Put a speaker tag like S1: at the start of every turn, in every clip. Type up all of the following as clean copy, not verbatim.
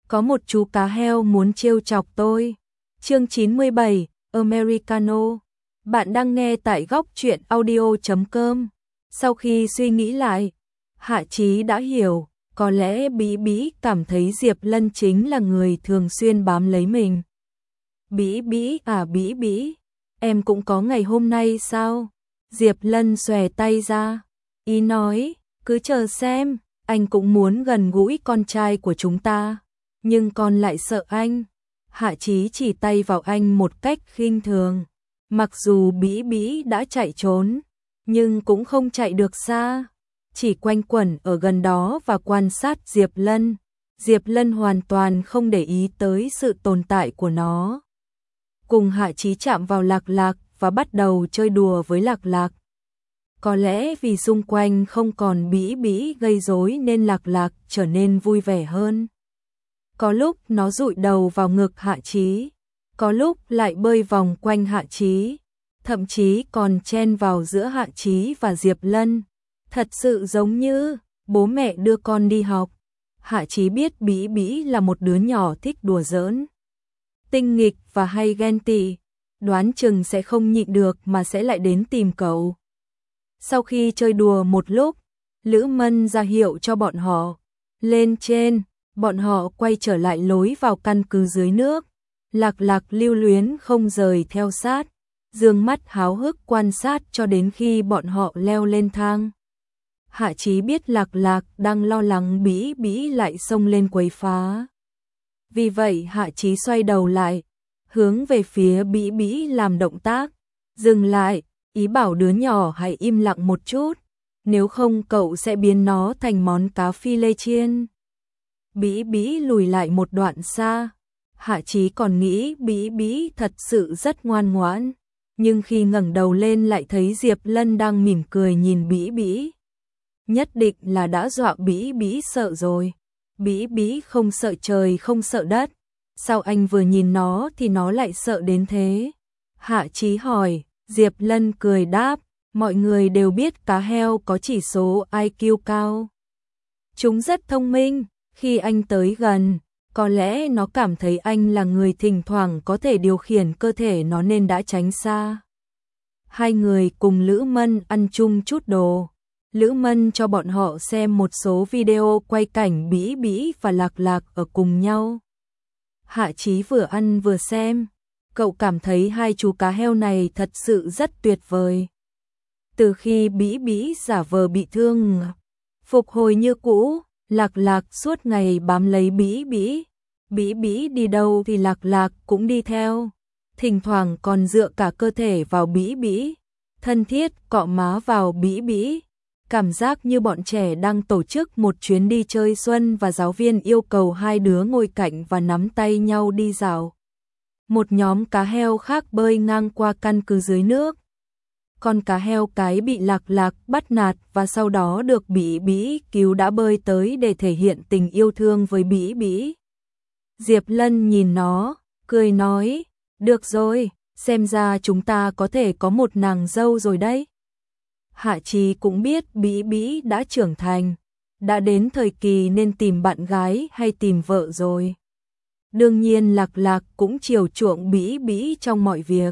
S1: có một chú cá heo muốn trêu chọc tôi. Chương 97, Americano. Bạn đang nghe tại góc truyện audio.com. Sau khi suy nghĩ lại, Hạ Chí đã hiểu, có lẽ Bĩ Bĩ cảm thấy Diệp Lân chính là người thường xuyên bám lấy mình. Bĩ Bĩ à Bĩ Bĩ, em cũng có ngày hôm nay sao? Diệp Lân xòe tay ra, ý nói, cứ chờ xem, anh cũng muốn gần gũi con trai của chúng ta, nhưng con lại sợ anh. Hạ Chí chỉ tay vào anh một cách khinh thường. Mặc dù Bĩ Bĩ đã chạy trốn, nhưng cũng không chạy được xa, chỉ quanh quẩn ở gần đó và quan sát Diệp Lân. Diệp Lân hoàn toàn không để ý tới sự tồn tại của nó. Cùng Hạ Chí chạm vào Lạc Lạc và bắt đầu chơi đùa với Lạc Lạc. Có lẽ vì xung quanh không còn Bĩ Bĩ gây rối nên Lạc Lạc trở nên vui vẻ hơn. Có lúc nó dụi đầu vào ngực Hạ Chí, có lúc lại bơi vòng quanh Hạ Chí, thậm chí còn chen vào giữa Hạ Chí và Diệp Lân. Thật sự giống như bố mẹ đưa con đi học. Hạ Chí biết Bĩ Bĩ là một đứa nhỏ thích đùa giỡn, tinh nghịch và hay ghen tị, đoán chừng sẽ không nhịn được mà sẽ lại đến tìm cậu. Sau khi chơi đùa một lúc, Lữ Mân ra hiệu cho bọn họ lên trên, bọn họ quay trở lại lối vào căn cứ dưới nước. Lạc Lạc lưu luyến không rời theo sát, dương mắt háo hức quan sát cho đến khi bọn họ leo lên thang. Hạ Chí biết Lạc Lạc đang lo lắng Bĩ Bĩ lại xông lên quấy phá. Vì vậy Hạ Chí xoay đầu lại, hướng về phía Bĩ Bĩ làm động tác, dừng lại, ý bảo đứa nhỏ hãy im lặng một chút, nếu không cậu sẽ biến nó thành món cá phi lê chiên. Bĩ Bĩ lùi lại một đoạn xa. Hạ Chí còn nghĩ Bĩ Bĩ thật sự rất ngoan ngoãn, nhưng khi ngẩng đầu lên lại thấy Diệp Lân đang mỉm cười nhìn Bĩ Bĩ. Nhất định là đã dọa Bĩ Bĩ sợ rồi. Bĩ Bĩ không sợ trời không sợ đất, sao anh vừa nhìn nó thì nó lại sợ đến thế? Hạ Chí hỏi. Diệp Lân cười đáp, mọi người đều biết cá heo có chỉ số IQ cao. Chúng rất thông minh, khi anh tới gần, có lẽ nó cảm thấy anh là người thỉnh thoảng có thể điều khiển cơ thể nó nên đã tránh xa. Hai người cùng Lữ Mân ăn chung chút đồ. Lữ Mân cho bọn họ xem một số video quay cảnh Bĩ Bĩ và Lạc Lạc ở cùng nhau. Hạ Chí vừa ăn vừa xem, cậu cảm thấy hai chú cá heo này thật sự rất tuyệt vời. Từ khi Bĩ Bĩ giả vờ bị thương, phục hồi như cũ, Lạc Lạc suốt ngày bám lấy Bĩ Bĩ. Bĩ Bĩ đi đâu thì Lạc Lạc cũng đi theo, thỉnh thoảng còn dựa cả cơ thể vào Bĩ Bĩ, thân thiết cọ má vào Bĩ Bĩ. Cảm giác như bọn trẻ đang tổ chức một chuyến đi chơi xuân và giáo viên yêu cầu hai đứa ngồi cạnh và nắm tay nhau đi dạo. Một nhóm cá heo khác bơi ngang qua căn cứ dưới nước. Con cá heo cái bị Lạc Lạc bắt nạt và sau đó được Bĩ Bĩ cứu đã bơi tới để thể hiện tình yêu thương với Bĩ Bĩ. Diệp Lân nhìn nó, cười nói, được rồi, xem ra chúng ta có thể có một nàng dâu rồi đấy. Hạ Chí cũng biết Bĩ Bĩ đã trưởng thành, đã đến thời kỳ nên tìm bạn gái hay tìm vợ rồi. Đương nhiên Lạc Lạc cũng chiều chuộng Bĩ Bĩ trong mọi việc.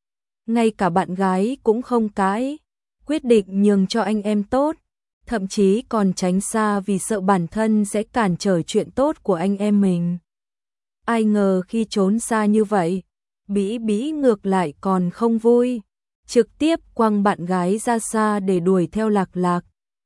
S1: Ngay cả bạn gái cũng không cãi, quyết định nhường cho anh em tốt, thậm chí còn tránh xa vì sợ bản thân sẽ cản trở chuyện tốt của anh em mình. Ai ngờ khi trốn xa như vậy, Bĩ Bĩ ngược lại còn không vui, trực tiếp quăng bạn gái ra xa để đuổi theo Lạc Lạc.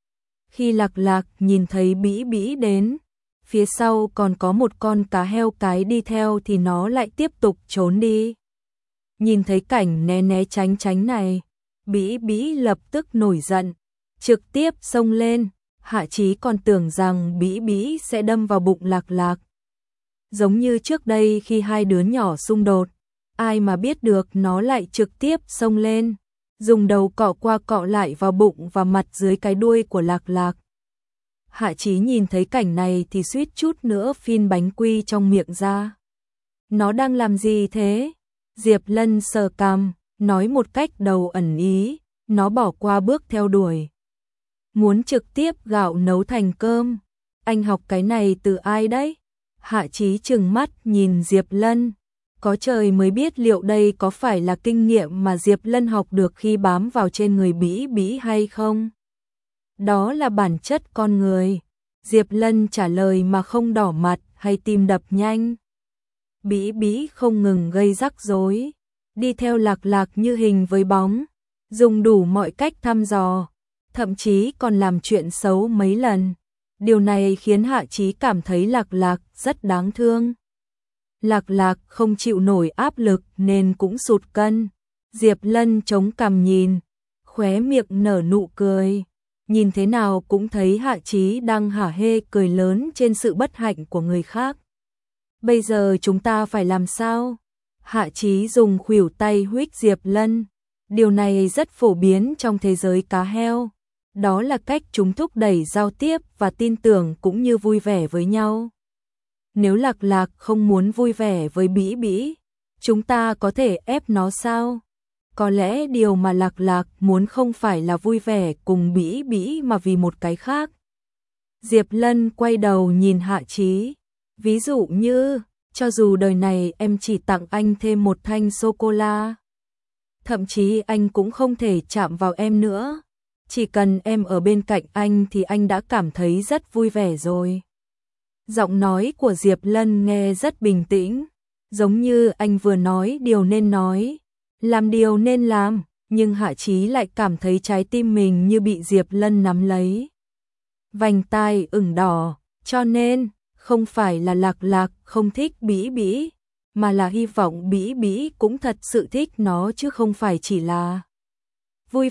S1: Khi Lạc Lạc nhìn thấy Bĩ Bĩ đến, phía sau còn có một con cá heo cái đi theo thì nó lại tiếp tục trốn đi. Nhìn thấy cảnh né né tránh tránh này, Bĩ Bĩ lập tức nổi giận, trực tiếp xông lên. Hạ Chí còn tưởng rằng Bĩ Bĩ sẽ đâm vào bụng Lạc Lạc. Giống như trước đây khi hai đứa nhỏ xung đột, ai mà biết được nó lại trực tiếp xông lên, dùng đầu cọ qua cọ lại vào bụng và mặt dưới cái đuôi của Lạc Lạc. Hạ Chí nhìn thấy cảnh này thì suýt chút nữa phun bánh quy trong miệng ra. Nó đang làm gì thế? Diệp Lân sờ cằm, nói một cách đầu ẩn ý, nó bỏ qua bước theo đuổi. Muốn trực tiếp gạo nấu thành cơm. Anh học cái này từ ai đấy? Hạ Chí trừng mắt nhìn Diệp Lân. Có trời mới biết liệu đây có phải là kinh nghiệm mà Diệp Lân học được khi bám vào trên người Bĩ Bĩ hay không? Đó là bản chất con người. Diệp Lân trả lời mà không đỏ mặt hay tim đập nhanh. Bĩ Bĩ không ngừng gây rắc rối, đi theo Lạc Lạc như hình với bóng, dùng đủ mọi cách thăm dò, thậm chí còn làm chuyện xấu mấy lần. Điều này khiến Hạ Chí cảm thấy Lạc Lạc rất đáng thương. Lạc Lạc không chịu nổi áp lực nên cũng sụt cân. Diệp Lân chống cằm nhìn, khóe miệng nở nụ cười. Nhìn thế nào cũng thấy Hạ Chí đang hả hê cười lớn trên sự bất hạnh của người khác. Bây giờ chúng ta phải làm sao? Hạ Chí dùng khuỷu tay huých Diệp Lân. Điều này rất phổ biến trong thế giới cá heo. Đó là cách chúng thúc đẩy giao tiếp và tin tưởng cũng như vui vẻ với nhau. Nếu Lạc Lạc không muốn vui vẻ với Bĩ Bĩ, chúng ta có thể ép nó sao? Có lẽ điều mà Lạc Lạc muốn không phải là vui vẻ cùng Bĩ Bĩ mà vì một cái khác. Diệp Lân quay đầu nhìn Hạ Chí. Ví dụ như, cho dù đời này em chỉ tặng anh thêm một thanh sô-cô-la, thậm chí anh cũng không thể chạm vào em nữa. Chỉ cần em ở bên cạnh anh thì anh đã cảm thấy rất vui vẻ rồi. Giọng nói của Diệp Lân nghe rất bình tĩnh, giống như anh vừa nói điều nên nói, làm điều nên làm, nhưng Hạ Chí lại cảm thấy trái tim mình như bị Diệp Lân nắm lấy. Vành tai ửng đỏ, cho nên không phải là Lạc Lạc không thích Bĩ Bĩ, mà là hy vọng Bĩ Bĩ cũng thật sự thích nó chứ không phải chỉ là vui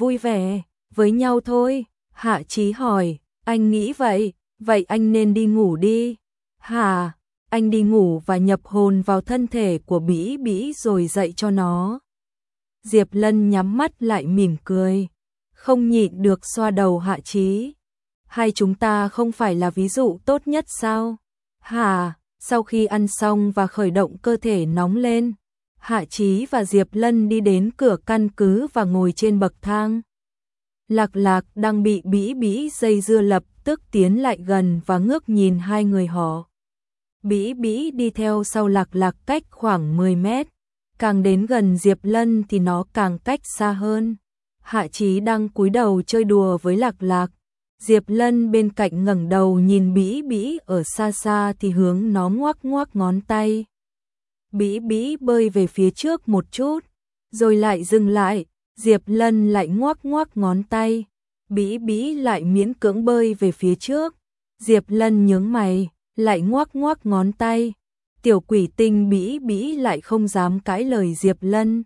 S1: vẻ với nhau thôi. Hạ Chí hỏi, anh nghĩ vậy, vậy anh nên đi ngủ đi. Hả, anh đi ngủ và nhập hồn vào thân thể của Bĩ Bĩ rồi dạy cho nó. Diệp Lân nhắm mắt lại mỉm cười, không nhịn được xoa đầu Hạ Chí. Hai chúng ta không phải là ví dụ tốt nhất sao? Hả, sau khi ăn xong và khởi động cơ thể nóng lên, Hạ Chí và Diệp Lân đi đến cửa căn cứ và ngồi trên bậc thang. Lạc Lạc đang bị Bĩ Bĩ dây dưa lập tức tiến lại gần và ngước nhìn hai người họ. Bĩ Bĩ đi theo sau Lạc Lạc cách khoảng 10 mét. Càng đến gần Diệp Lân thì nó càng cách xa hơn. Hạ Chí đang cúi đầu chơi đùa với Lạc Lạc. Diệp Lân bên cạnh ngẩng đầu nhìn Bĩ Bĩ ở xa xa thì hướng nó ngoắc ngoắc ngón tay. Bĩ Bĩ bơi về phía trước một chút, rồi lại dừng lại. Diệp Lân lại ngoắc ngoắc ngón tay. Bĩ Bĩ lại miễn cưỡng bơi về phía trước. Diệp Lân nhướng mày, lại ngoắc ngoắc ngón tay. Tiểu quỷ tinh Bĩ Bĩ lại không dám cãi lời Diệp Lân,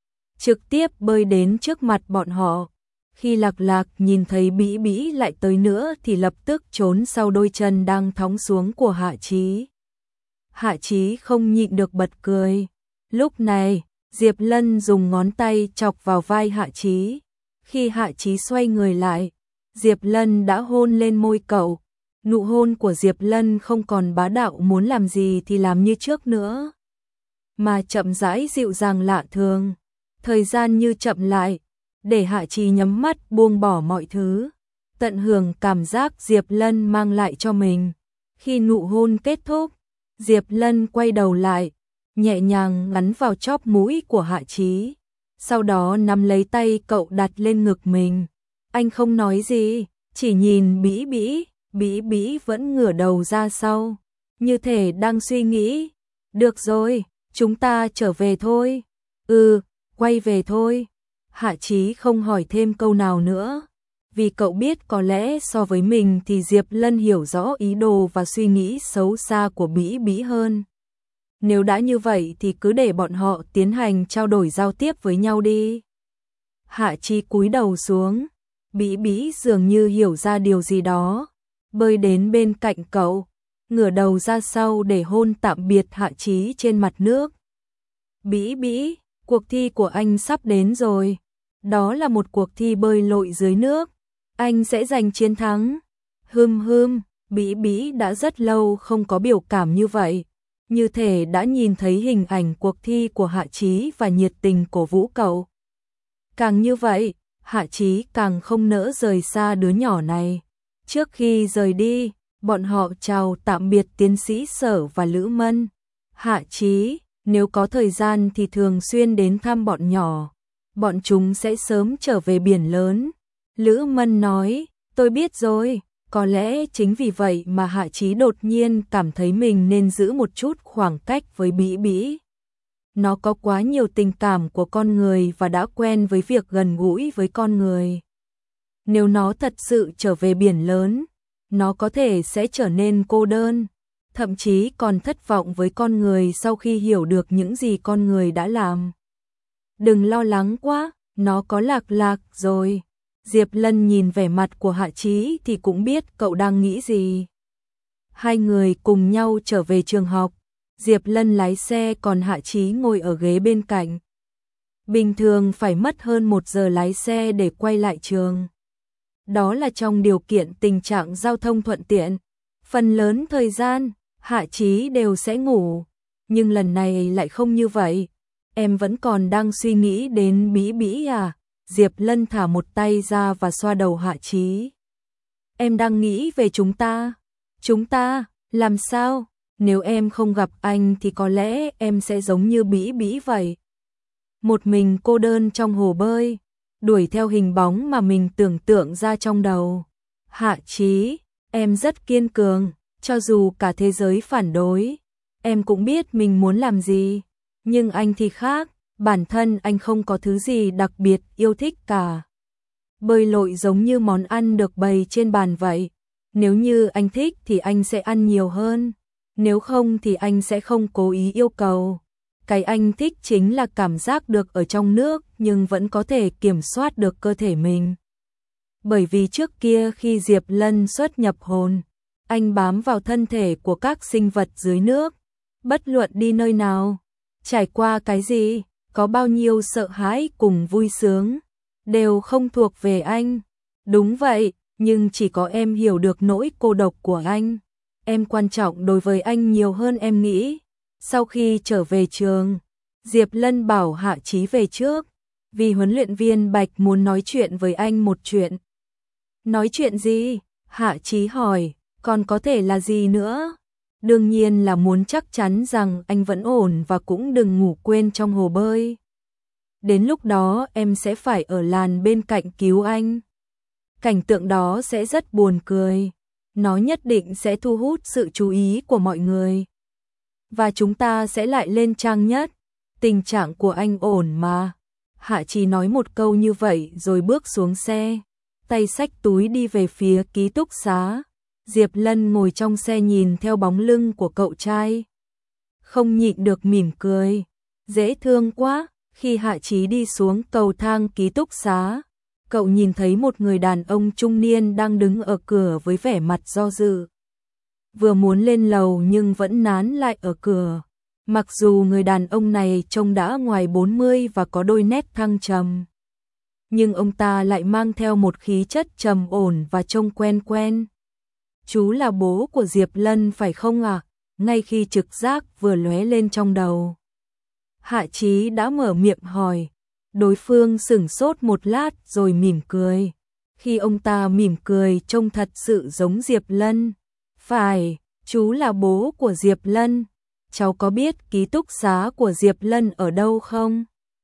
S1: trực tiếp bơi đến trước mặt bọn họ. Khi Lạc Lạc nhìn thấy Bĩ Bĩ lại tới nữa thì lập tức trốn sau đôi chân đang thõng xuống của Hạ Chí. Hạ Chí không nhịn được bật cười. Lúc này, Diệp Lân dùng ngón tay chọc vào vai Hạ Chí. Khi Hạ Chí xoay người lại, Diệp Lân đã hôn lên môi cậu. Nụ hôn của Diệp Lân không còn bá đạo muốn làm gì thì làm như trước nữa, mà chậm rãi dịu dàng lạ thường. Thời gian như chậm lại, để Hạ Chí nhắm mắt buông bỏ mọi thứ, tận hưởng cảm giác Diệp Lân mang lại cho mình. Khi nụ hôn kết thúc, Diệp Lân quay đầu lại, nhẹ nhàng ngắn vào chóp mũi của Hạ Chí, sau đó nắm lấy tay cậu đặt lên ngực mình. Anh không nói gì, chỉ nhìn Bĩ Bĩ. Bĩ Bĩ vẫn ngửa đầu ra sau, như thể đang suy nghĩ. Được rồi, chúng ta trở về thôi. Quay về thôi. Hạ Chí không hỏi thêm câu nào nữa, vì cậu biết có lẽ so với mình thì Diệp Lân hiểu rõ ý đồ và suy nghĩ xấu xa của Bĩ Bĩ hơn. Nếu đã như vậy thì cứ để bọn họ tiến hành trao đổi giao tiếp với nhau đi. Hạ Chí cúi đầu xuống, Bĩ Bĩ dường như hiểu ra điều gì đó, bơi đến bên cạnh cậu, ngửa đầu ra sau để hôn tạm biệt Hạ Chí trên mặt nước. Bĩ Bĩ, cuộc thi của anh sắp đến rồi. Đó là một cuộc thi bơi lội dưới nước. Anh sẽ giành chiến thắng. Bĩ Bĩ đã rất lâu không có biểu cảm như vậy. Như thể đã nhìn thấy hình ảnh cuộc thi của Hạ Chí và nhiệt tình cổ vũ cậu. Càng như vậy, Hạ Chí càng không nỡ rời xa đứa nhỏ này. Trước khi rời đi, Bọn họ chào tạm biệt tiến sĩ Sở và Lữ Mân. Hạ Chí, nếu có thời gian thì thường xuyên đến thăm bọn nhỏ. Bọn chúng sẽ sớm trở về biển lớn. Lữ Mân nói, tôi biết rồi. Có lẽ chính vì vậy mà Hạ Chí đột nhiên cảm thấy mình nên giữ một chút khoảng cách với Bĩ Bĩ. Nó có quá nhiều tình cảm của con người và đã quen với việc gần gũi với con người. Nếu nó thật sự trở về biển lớn, nó có thể sẽ trở nên cô đơn, thậm chí còn thất vọng với con người sau khi hiểu được những gì con người đã làm. Đừng lo lắng quá, nó có Lạc Lạc rồi. Diệp Lân nhìn vẻ mặt của Hạ Chí thì cũng biết cậu đang nghĩ gì. Hai người cùng nhau trở về trường học. Diệp Lân lái xe còn Hạ Chí ngồi ở ghế bên cạnh. Bình thường phải mất hơn 1 giờ lái xe để quay lại trường. Đó là trong điều kiện tình trạng giao thông thuận tiện. Phần lớn thời gian, Hạ Chí đều sẽ ngủ. Nhưng lần này lại không như vậy. Em vẫn còn đang suy nghĩ đến Bĩ Bĩ à? Diệp Lân thả một tay ra và xoa đầu Hạ Chí. Em đang nghĩ về chúng ta. Chúng ta, làm sao? Nếu em không gặp anh thì có lẽ em sẽ giống như Bĩ Bĩ vậy. Một mình cô đơn trong hồ bơi, đuổi theo hình bóng mà mình tưởng tượng ra trong đầu. Hạ Chí, em rất kiên cường, cho dù cả thế giới phản đối. Em cũng biết mình muốn làm gì, nhưng anh thì khác, bản thân anh không có thứ gì đặc biệt yêu thích cả. Bơi lội giống như món ăn được bày trên bàn vậy. Nếu như anh thích thì anh sẽ ăn nhiều hơn. Nếu không thì anh sẽ không cố ý yêu cầu. Cái anh thích chính là cảm giác được ở trong nước nhưng vẫn có thể kiểm soát được cơ thể mình. Bởi vì trước kia khi Diệp Lân xuất nhập hồn, anh bám vào thân thể của các sinh vật dưới nước. Bất luận đi nơi nào, trải qua cái gì, có bao nhiêu sợ hãi cùng vui sướng, đều không thuộc về anh. Đúng vậy, nhưng chỉ có em hiểu được nỗi cô độc của anh. Em quan trọng đối với anh nhiều hơn em nghĩ. Sau khi trở về trường, Diệp Lân bảo Hạ Chí về trước, vì huấn luyện viên Bạch muốn nói chuyện với anh một chuyện. Nói chuyện gì? Hạ Chí hỏi, còn có thể là gì nữa? Đương nhiên là muốn chắc chắn rằng anh vẫn ổn và cũng đừng ngủ quên trong hồ bơi. Đến lúc đó em sẽ phải ở làn bên cạnh cứu anh. Cảnh tượng đó sẽ rất buồn cười. Nó nhất định sẽ thu hút sự chú ý của mọi người. Và chúng ta sẽ lại lên trang nhất. Tình trạng của anh ổn mà. Hạ Chí nói một câu như vậy rồi bước xuống xe. Tay xách túi đi về phía ký túc xá. Diệp Lân ngồi trong xe nhìn theo bóng lưng của cậu trai. Không nhịn được mỉm cười. Dễ thương quá. Khi Hạ Chí đi xuống cầu thang ký túc xá, cậu nhìn thấy một người đàn ông trung niên đang đứng ở cửa với vẻ mặt do dự. Vừa muốn lên lầu nhưng vẫn nán lại ở cửa. Mặc dù người đàn ông này trông đã ngoài 40 và có đôi nét thăng trầm, nhưng ông ta lại mang theo một khí chất trầm ổn và trông quen quen. Chú là bố của Diệp Lân phải không ạ? Ngay khi trực giác vừa lóe lên trong đầu, Hạ Chí đã mở miệng hỏi. Đối phương sửng sốt một lát rồi mỉm cười. Khi ông ta mỉm cười trông thật sự giống Diệp Lân. Phải, chú là bố của Diệp Lân. Cháu có biết ký túc xá của Diệp Lân ở đâu không?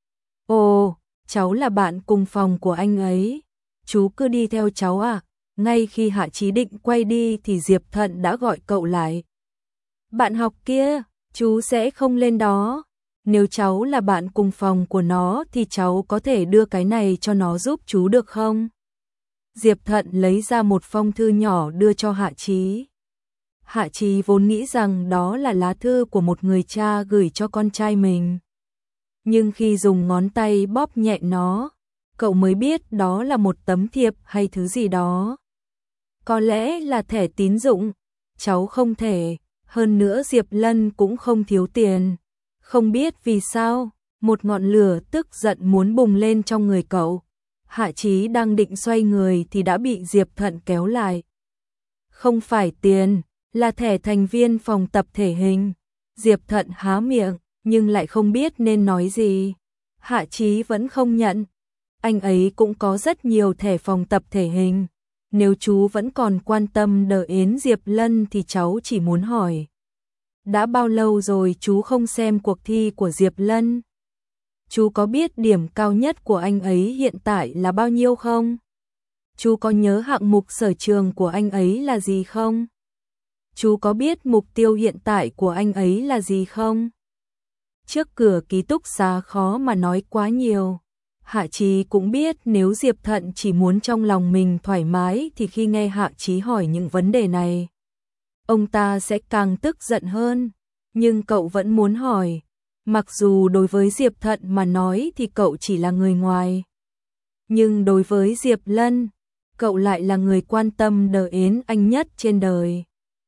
S1: Ồ, cháu là bạn cùng phòng của anh ấy. Chú cứ đi theo cháu à? Ngay khi Hạ Chí định quay đi thì Diệp Thận đã gọi cậu lại. Bạn học kia, chú sẽ không lên đó. Nếu cháu là bạn cùng phòng của nó thì cháu có thể đưa cái này cho nó giúp chú được không? Diệp Thận lấy ra một phong thư nhỏ đưa cho Hạ Chí. Hạ Chí vốn nghĩ rằng đó là lá thư của một người cha gửi cho con trai mình. Nhưng khi dùng ngón tay bóp nhẹ nó, cậu mới biết đó là một tấm thiệp hay thứ gì đó. Có lẽ là thẻ tín dụng. Cháu không thể. Hơn nữa Diệp Lân cũng không thiếu tiền. Không biết vì sao, một ngọn lửa tức giận muốn bùng lên trong người cậu. Hạ Chí đang định xoay người thì đã bị Diệp Thận kéo lại. Không phải tiền, là thẻ thành viên phòng tập thể hình. Diệp Thận há miệng, nhưng lại không biết nên nói gì. Hạ Chí vẫn không nhận. Anh ấy cũng có rất nhiều thẻ phòng tập thể hình. Nếu chú vẫn còn quan tâm đến Diệp Lân thì cháu chỉ muốn hỏi. Đã bao lâu rồi chú không xem cuộc thi của Diệp Lân? Chú có biết điểm cao nhất của anh ấy hiện tại là bao nhiêu không? Chú có nhớ hạng mục sở trường của anh ấy là gì không? Chú có biết mục tiêu hiện tại của anh ấy là gì không? Trước cửa ký túc xá khó mà nói quá nhiều. Hạ Chí cũng biết nếu Diệp Thận chỉ muốn trong lòng mình thoải mái thì khi nghe Hạ Chí hỏi những vấn đề này, ông ta sẽ càng tức giận hơn. Nhưng cậu vẫn muốn hỏi. Mặc dù đối với Diệp Thận mà nói thì cậu chỉ là người ngoài. Nhưng đối với Diệp Lân, cậu lại là người quan tâm đến anh nhất trên đời.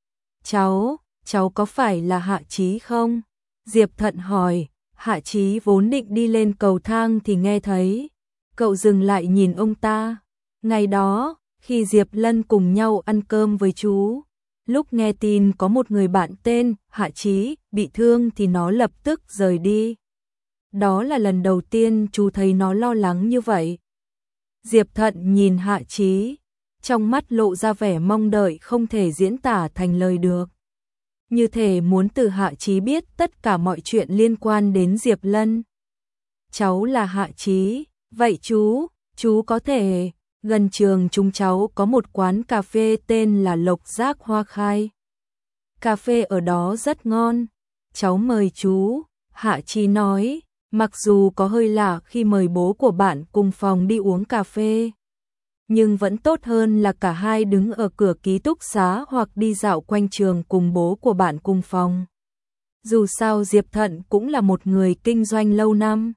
S1: Cháu có phải là Hạ Chí không? Diệp Thận hỏi. Hạ Chí vốn định đi lên cầu thang thì nghe thấy. Cậu dừng lại nhìn ông ta. Ngày đó, khi Diệp Lân cùng nhau ăn cơm với chú, lúc nghe tin có một người bạn tên Hạ Chí bị thương thì nó lập tức rời đi. Đó là lần đầu tiên chú thấy nó lo lắng như vậy. Diệp Thận nhìn Hạ Chí, trong mắt lộ ra vẻ mong đợi không thể diễn tả thành lời được. Như thể muốn từ Hạ Chí biết tất cả mọi chuyện liên quan đến Diệp Lân. Cháu là Hạ Chí, vậy chú có thể, gần trường chúng cháu có một quán cà phê tên là Lộc Giác Hoa Khai. Cà phê ở đó rất ngon, cháu mời chú, Hạ Chí nói, mặc dù có hơi lạ khi mời bố của bạn cùng phòng đi uống cà phê. Nhưng vẫn tốt hơn là cả hai đứng ở cửa ký túc xá hoặc đi dạo quanh trường cùng bố của bạn cùng phòng. Dù sao Diệp Thận cũng là một người kinh doanh lâu năm.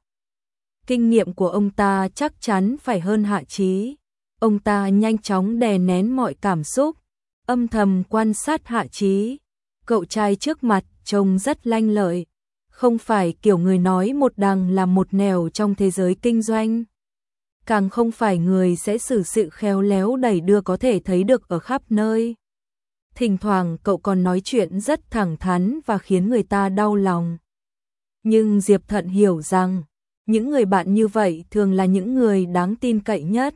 S1: Kinh nghiệm của ông ta chắc chắn phải hơn Hạ Chí. Ông ta nhanh chóng đè nén mọi cảm xúc, âm thầm quan sát Hạ Chí. Cậu trai trước mặt trông rất lanh lợi, không phải kiểu người nói một đằng làm một nẻo trong thế giới kinh doanh. Càng không phải người sẽ xử sự khéo léo đẩy đưa có thể thấy được ở khắp nơi. Thỉnh thoảng cậu còn nói chuyện rất thẳng thắn và khiến người ta đau lòng. Nhưng Diệp Thận hiểu rằng, những người bạn như vậy thường là những người đáng tin cậy nhất.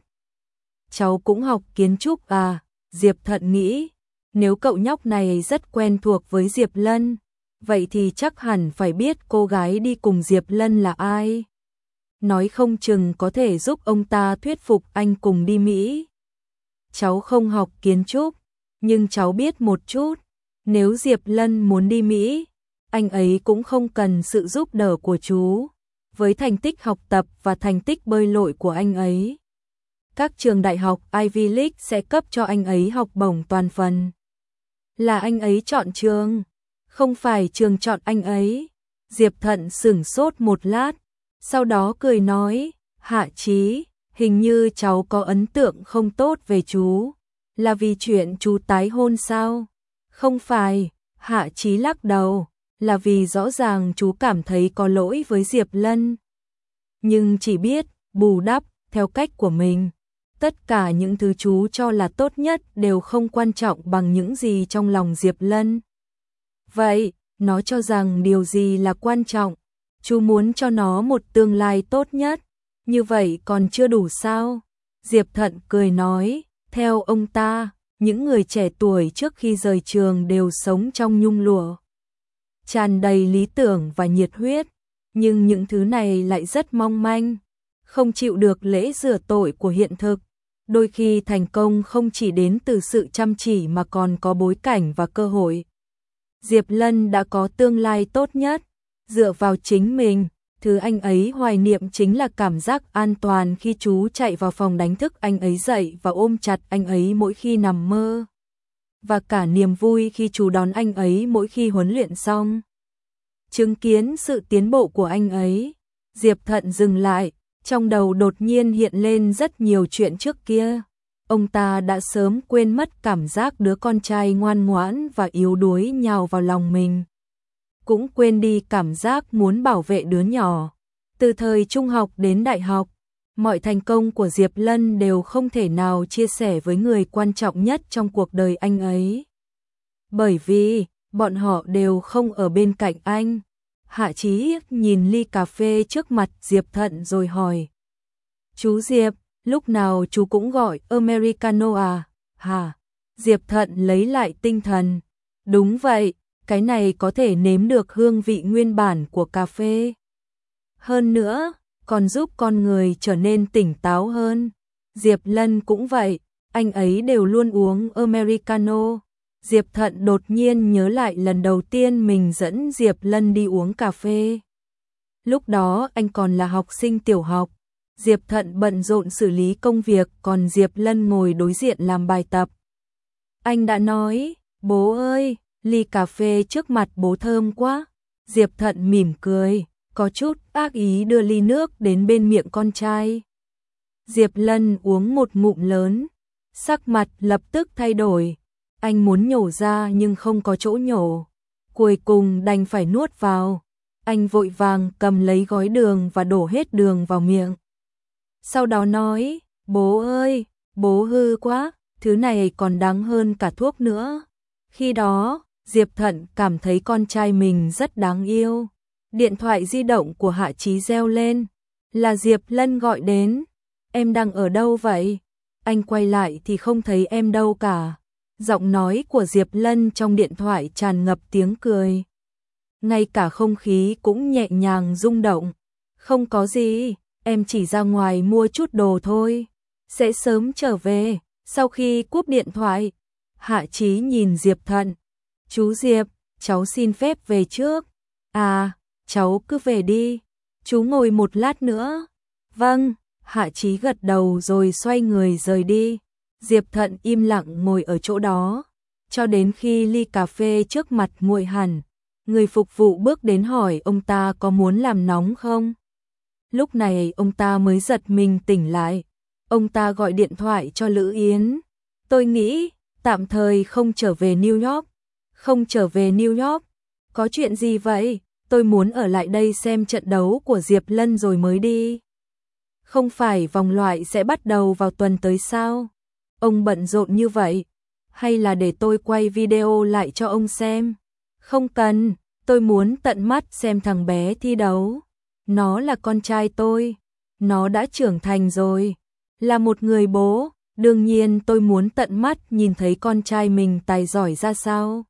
S1: Cháu cũng học kiến trúc à? Diệp Thận nghĩ, nếu cậu nhóc này rất quen thuộc với Diệp Lân, vậy thì chắc hẳn phải biết cô gái đi cùng Diệp Lân là ai. Nói không chừng có thể giúp ông ta thuyết phục anh cùng đi Mỹ. Cháu không học kiến trúc, nhưng cháu biết một chút. Nếu Diệp Lân muốn đi Mỹ, anh ấy cũng không cần sự giúp đỡ của chú. Với thành tích học tập và thành tích bơi lội của anh ấy, các trường đại học Ivy League sẽ cấp cho anh ấy học bổng toàn phần. Là anh ấy chọn trường, không phải trường chọn anh ấy. Diệp Thận sửng sốt một lát, sau đó cười nói, Hạ Chí, hình như cháu có ấn tượng không tốt về chú. Là vì chuyện chú tái hôn sao? Không phải, Hạ Chí lắc đầu, là vì rõ ràng chú cảm thấy có lỗi với Diệp Lân. Nhưng chỉ biết bù đắp theo cách của mình. Tất cả những thứ chú cho là tốt nhất đều không quan trọng bằng những gì trong lòng Diệp Lân. Vậy, nó cho rằng điều gì là quan trọng? Chú muốn cho nó một tương lai tốt nhất. Như vậy còn chưa đủ sao? Diệp Thận cười nói, theo ông ta, những người trẻ tuổi trước khi rời trường đều sống trong nhung lụa, tràn đầy lý tưởng và nhiệt huyết, nhưng những thứ này lại rất mong manh, không chịu được lễ rửa tội của hiện thực. Đôi khi thành công không chỉ đến từ sự chăm chỉ mà còn có bối cảnh và cơ hội. Diệp Lân đã có tương lai tốt nhất, dựa vào chính mình. Thứ anh ấy hoài niệm chính là cảm giác an toàn khi chú chạy vào phòng đánh thức anh ấy dậy và ôm chặt anh ấy mỗi khi nằm mơ. Và cả niềm vui khi chú đón anh ấy mỗi khi huấn luyện xong. Chứng kiến sự tiến bộ của anh ấy, Diệp Thận dừng lại, trong đầu đột nhiên hiện lên rất nhiều chuyện trước kia. Ông ta đã sớm quên mất cảm giác đứa con trai ngoan ngoãn và yếu đuối nhào vào lòng mình. Cũng quên đi cảm giác muốn bảo vệ đứa nhỏ. Từ thời trung học đến đại học, mọi thành công của Diệp Lân đều không thể nào chia sẻ với người quan trọng nhất trong cuộc đời anh ấy. Bởi vì, bọn họ đều không ở bên cạnh anh. Hạ Chí nhìn ly cà phê trước mặt Diệp Thận rồi hỏi. Chú Diệp, lúc nào chú cũng gọi Americano à? Hả? Diệp Thận lấy lại tinh thần. Đúng vậy, cái này có thể nếm được hương vị nguyên bản của cà phê. Hơn nữa, còn giúp con người trở nên tỉnh táo hơn. Diệp Lân cũng vậy, anh ấy đều luôn uống Americano. Diệp Thận đột nhiên nhớ lại lần đầu tiên mình dẫn Diệp Lân đi uống cà phê. Lúc đó anh còn là học sinh tiểu học. Diệp Thận bận rộn xử lý công việc, còn Diệp Lân ngồi đối diện làm bài tập. Anh đã nói, bố ơi, ly cà phê trước mặt bố thơm quá. Diệp Thận mỉm cười, có chút ác ý đưa ly nước đến bên miệng con trai. Diệp Lân uống một ngụm lớn, sắc mặt lập tức thay đổi. Anh muốn nhổ ra nhưng không có chỗ nhổ. Cuối cùng đành phải nuốt vào. Anh vội vàng cầm lấy gói đường và đổ hết đường vào miệng. Sau đó nói, bố ơi, bố hư quá, thứ này còn đáng hơn cả thuốc nữa. Khi đó, Diệp Thận cảm thấy con trai mình rất đáng yêu. Điện thoại di động của Hạ Chí reo lên, là Diệp Lân gọi đến. Em đang ở đâu vậy? Anh quay lại thì không thấy em đâu cả. Giọng nói của Diệp Lân trong điện thoại tràn ngập tiếng cười. Ngay cả không khí cũng nhẹ nhàng rung động. Không có gì, em chỉ ra ngoài mua chút đồ thôi. Sẽ sớm trở về. Sau khi cúp điện thoại, Hạ Chí nhìn Diệp Thận. Chú Diệp, cháu xin phép về trước. À, cháu cứ về đi. Chú ngồi một lát nữa. Vâng, Hạ Chí gật đầu rồi xoay người rời đi. Diệp Thận im lặng ngồi ở chỗ đó, cho đến khi ly cà phê trước mặt nguội hẳn. Người phục vụ bước đến hỏi ông ta có muốn làm nóng không? Lúc này ông ta mới giật mình tỉnh lại. Ông ta gọi điện thoại cho Lữ Yến. Tôi nghĩ, tạm thời không trở về New York. Không trở về New York? Có chuyện gì vậy? Tôi muốn ở lại đây xem trận đấu của Diệp Lân rồi mới đi. Không phải vòng loại sẽ bắt đầu vào tuần tới sao? Ông bận rộn như vậy. Hay là để tôi quay video lại cho ông xem? Không cần, tôi muốn tận mắt xem thằng bé thi đấu. Nó là con trai tôi. Nó đã trưởng thành rồi. Là một người bố, đương nhiên tôi muốn tận mắt nhìn thấy con trai mình tài giỏi ra sao.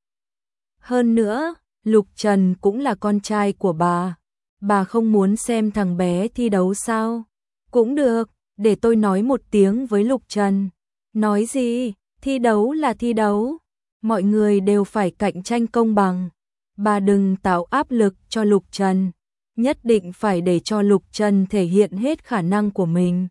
S1: Hơn nữa, Lục Trần cũng là con trai của bà. Bà không muốn xem thằng bé thi đấu sao? Cũng được, để tôi nói một tiếng với Lục Trần. Nói gì? Thi đấu là thi đấu. Mọi người đều phải cạnh tranh công bằng. Bà đừng tạo áp lực cho Lục Trần. Nhất định phải để cho Lục Trần thể hiện hết khả năng của mình.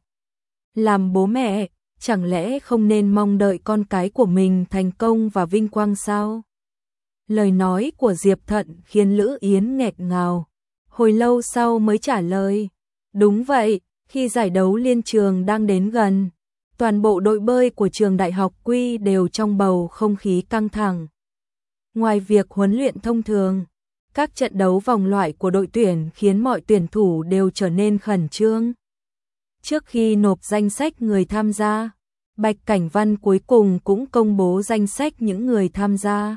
S1: Làm bố mẹ, chẳng lẽ không nên mong đợi con cái của mình thành công và vinh quang sao? Lời nói của Diệp Thận khiến Lữ Yến nghẹt ngào. Hồi lâu sau mới trả lời. Đúng vậy, khi giải đấu liên trường đang đến gần, toàn bộ đội bơi của trường Đại học Quy đều trong bầu không khí căng thẳng. Ngoài việc huấn luyện thông thường, các trận đấu vòng loại của đội tuyển khiến mọi tuyển thủ đều trở nên khẩn trương. Trước khi nộp danh sách người tham gia, Bạch Cảnh Văn cuối cùng cũng công bố danh sách những người tham gia.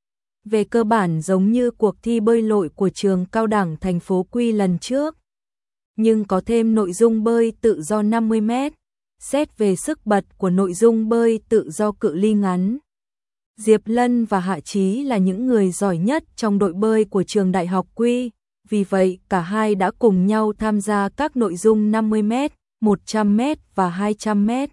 S1: Về cơ bản giống như cuộc thi bơi lội của trường cao đẳng thành phố Quy lần trước, nhưng có thêm nội dung bơi tự do 50 mét, xét về sức bật của nội dung bơi tự do cự ly ngắn. Diệp Lân và Hạ Chí là những người giỏi nhất trong đội bơi của trường Đại học Quy, vì vậy cả hai đã cùng nhau tham gia các nội dung 50 mét, 100 mét và 200 mét.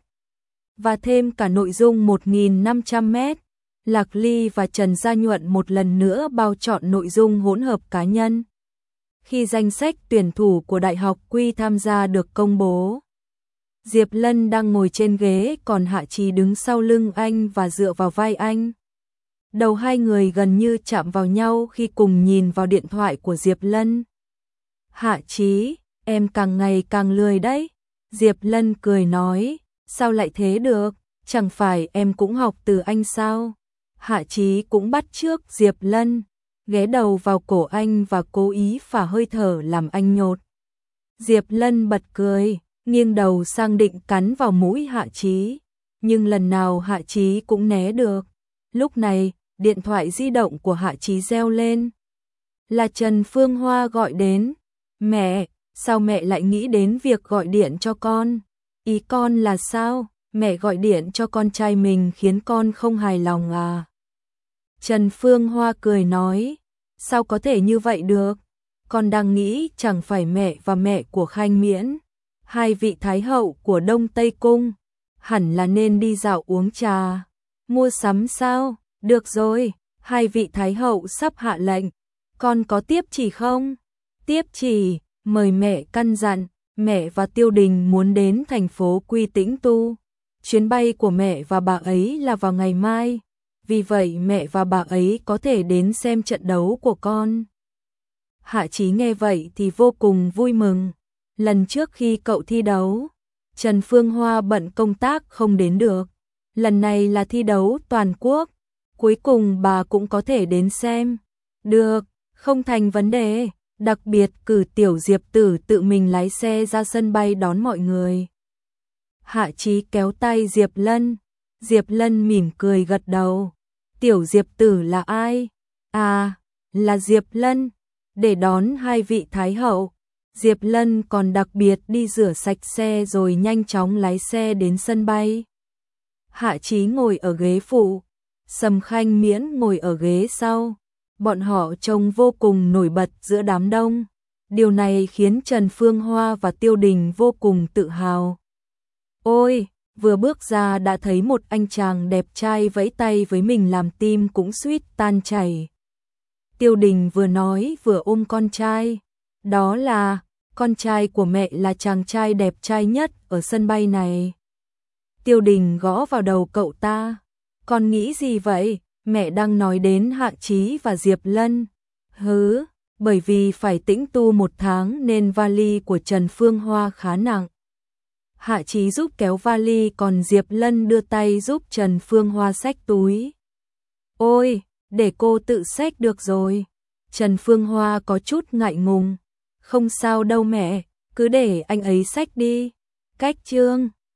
S1: Và thêm cả nội dung 1.500 mét. Lạc Ly và Trần Gia Nhuận một lần nữa bao chọn nội dung hỗn hợp cá nhân. Khi danh sách tuyển thủ của Đại học Quy tham gia được công bố, Diệp Lân đang ngồi trên ghế, còn Hạ Chí đứng sau lưng anh và dựa vào vai anh. Đầu hai người gần như chạm vào nhau khi cùng nhìn vào điện thoại của Diệp Lân. Hạ Chí, em càng ngày càng lười đấy. Diệp Lân cười nói, sao lại thế được, chẳng phải em cũng học từ anh sao? Hạ Chí cũng bắt chước Diệp Lân, ghé đầu vào cổ anh và cố ý phả hơi thở làm anh nhột. Diệp Lân bật cười, nghiêng đầu sang định cắn vào mũi Hạ Chí, nhưng lần nào Hạ Chí cũng né được. Lúc này, điện thoại di động của Hạ Chí reo lên. Là Trần Phương Hoa gọi đến. Mẹ, sao mẹ lại nghĩ đến việc gọi điện cho con? Ý con là sao? mẹ gọi điện cho con trai mình khiến con không hài lòng à? Trần Phương Hoa cười nói, sao có thể như vậy được? Con đang nghĩ chẳng phải mẹ và mẹ của Khanh Miễn, hai vị thái hậu của Đông Tây Cung, hẳn là nên đi dạo uống trà, mua sắm sao? Được rồi, hai vị thái hậu sắp hạ lệnh, con có tiếp chỉ không? Tiếp chỉ, mời mẹ căn dặn, mẹ và Tiêu Đình muốn đến thành phố Quy Tĩnh Tu. Chuyến bay của mẹ và bà ấy là vào ngày mai, vì vậy mẹ và bà ấy có thể đến xem trận đấu của con. Hạ Chí nghe vậy thì vô cùng vui mừng. Lần trước khi cậu thi đấu, Trần Phương Hoa bận công tác không đến được. Lần này là thi đấu toàn quốc, cuối cùng bà cũng có thể đến xem. Được, không thành vấn đề, đặc biệt cử Tiểu Diệp Tử tự mình lái xe ra sân bay đón mọi người. Hạ Chí kéo tay Diệp Lân, Diệp Lân mỉm cười gật đầu. Tiểu Diệp Tử là ai? À, là Diệp Lân. Để đón hai vị thái hậu, Diệp Lân còn đặc biệt đi rửa sạch xe rồi nhanh chóng lái xe đến sân bay. Hạ Chí ngồi ở ghế phụ, Sầm Khanh Miễn ngồi ở ghế sau. Bọn họ trông vô cùng nổi bật giữa đám đông. Điều này khiến Trần Phương Hoa và Tiêu Đình vô cùng tự hào. Ôi, vừa bước ra đã thấy một anh chàng đẹp trai vẫy tay với mình làm tim cũng suýt tan chảy. Tiêu Đình vừa nói vừa ôm con trai. Đó là, con trai của mẹ là chàng trai đẹp trai nhất ở sân bay này. Tiêu Đình gõ vào đầu cậu ta. Con nghĩ gì vậy? Mẹ đang nói đến Hạ Chí và Diệp Lân. Hứ, bởi vì phải tĩnh tu 1 tháng nên vali của Trần Phương Hoa khá nặng. Hạ Chí giúp kéo vali còn Diệp Lân đưa tay giúp Trần Phương Hoa xách túi. Ôi, để cô tự xách được rồi. Trần Phương Hoa có chút ngại ngùng. Không sao đâu mẹ, cứ để anh ấy xách đi. Cách chương